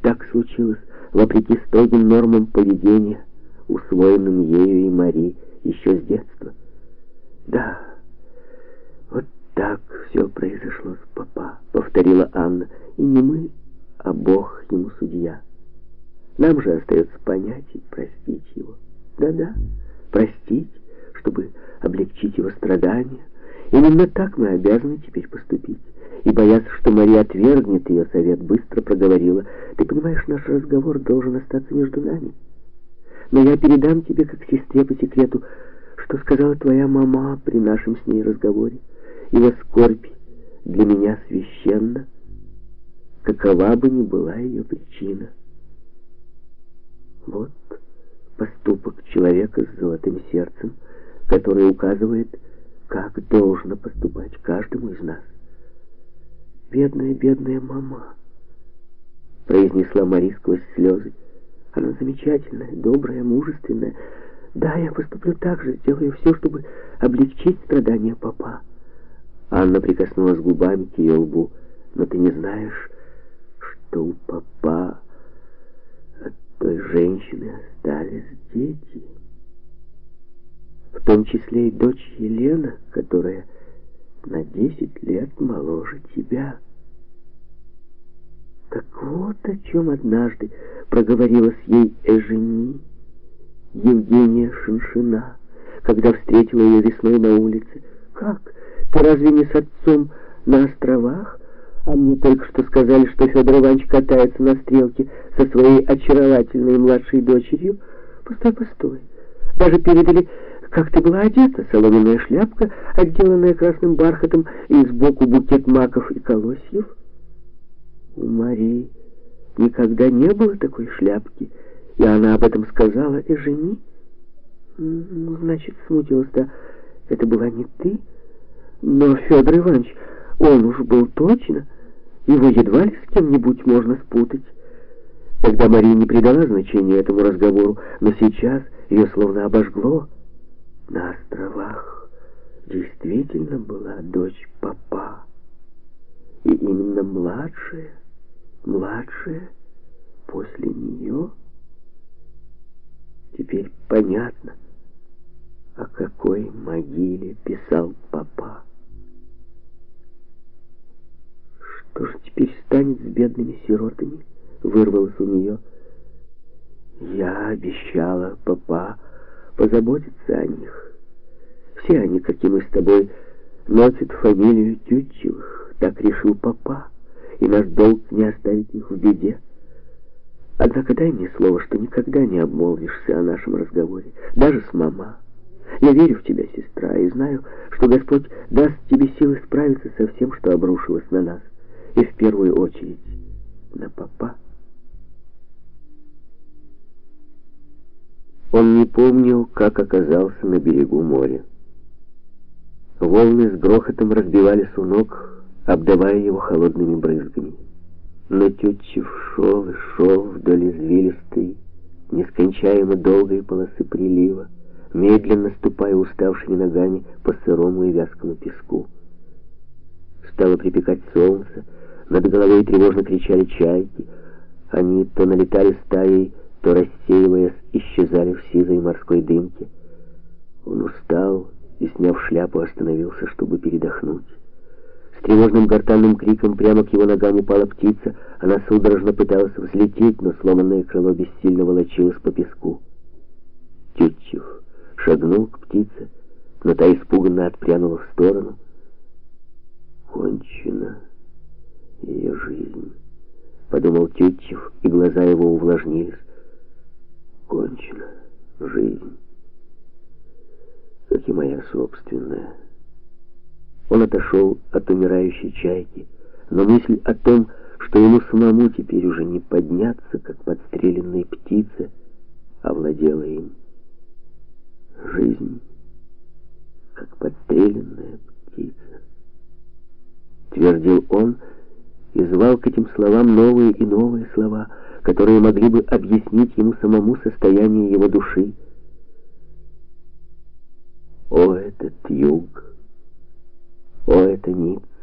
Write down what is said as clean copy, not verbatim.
так случилось вопреки строгим нормам поведения, усвоенным ею и Мари еще с детства. Да, вот так все произошло с папа, повторила Анна. И не мы, а Бог ему судья. Нам же остается понять и простить его. Да-да, простить, чтобы облегчить его страдания. Именно так мы обязаны теперь поступить. И, боясь, что Мария отвергнет ее совет, быстро проговорила: «Ты понимаешь, наш разговор должен остаться между нами. Но я передам тебе, как сестре по секрету, что сказала твоя мама при нашем с ней разговоре. Его скорбь для меня священна, какова бы ни была ее причина». Вот поступок человека с золотым сердцем, который указывает, как должно поступать каждому из нас. «Бедная, бедная мама», — произнесла Мари сквозь слезы. «Она замечательная, добрая, мужественная. Да, я поступлю так же, сделаю все, чтобы облегчить страдания папа». Анна прикоснулась губами к ее лбу. «Но ты не знаешь, что у папа от той женщины остались дети, в том числе и дочь Елена, которая на 10 лет моложе тебя». Так вот о чем однажды проговорила с ей Эжени, Евгения Шиншина, когда встретила ее весной на улице. «Как? Ты разве не с отцом на островах? А мне только что сказали, что Федор Иванович катается на стрелке со своей очаровательной младшей дочерью. Постой, постой. Даже передали, как ты была одета: соломенная шляпка, отделанная красным бархатом, и сбоку букет маков и колосьев». У Марии никогда не было такой шляпки, и она об этом сказала Эжени. «Ну, значит, смутилась, да, это была не ты. Но Федор Иванович, он уж был точно, его едва ли с кем-нибудь можно спутать». Тогда Мария не придала значения этому разговору, но сейчас ее словно обожгло. На островах действительно была дочь папа, и именно младшая после нее. Теперь понятно, о какой могиле писал папа. Что же теперь станет с бедными сиротами? Вырвалось у нее. Я обещала папа позаботиться о них. Все они, как и мы с тобой, носят фамилию Тютчевых. Так решил папа, и наш долг не оставить их в беде. Однако дай мне слово, что никогда не обмолвишься о нашем разговоре, даже с мама. Я верю в тебя, сестра, и знаю, что Господь даст тебе силы справиться со всем, что обрушилось на нас, и в первую очередь на папа. Он не помнил, как оказался на берегу моря. Волны с грохотом разбивались у ног, обдавая его холодными брызгами. Но Тютчев шел и шел вдоль извилистой, нескончаемо долгой полосы прилива, медленно ступая уставшими ногами по сырому и вязкому песку. Стало припекать солнце, над головой тревожно кричали чайки. Они то налетали стаей, то, рассеиваясь, исчезали в сизой морской дымке. Он устал и, сняв шляпу, остановился, чтобы передохнуть. С тревожным гортанным криком прямо к его ногам упала птица. Она судорожно пыталась взлететь, но сломанное крыло бессильно волочилось по песку. Тютчев шагнул к птице, но та испуганно отпрянула в сторону. «Кончена ее жизнь», — подумал Тютчев, и глаза его увлажнились. «Кончена жизнь, как и моя собственная». Он отошел от умирающей чайки, но мысль о том, что ему самому теперь уже не подняться, как подстреленной птице, овладела им. Жизнь, как подстреленная птица, твердил он и звал к этим словам новые и новые слова, которые могли бы объяснить ему самому состояние его души. О, этот юг! О, это Ницца!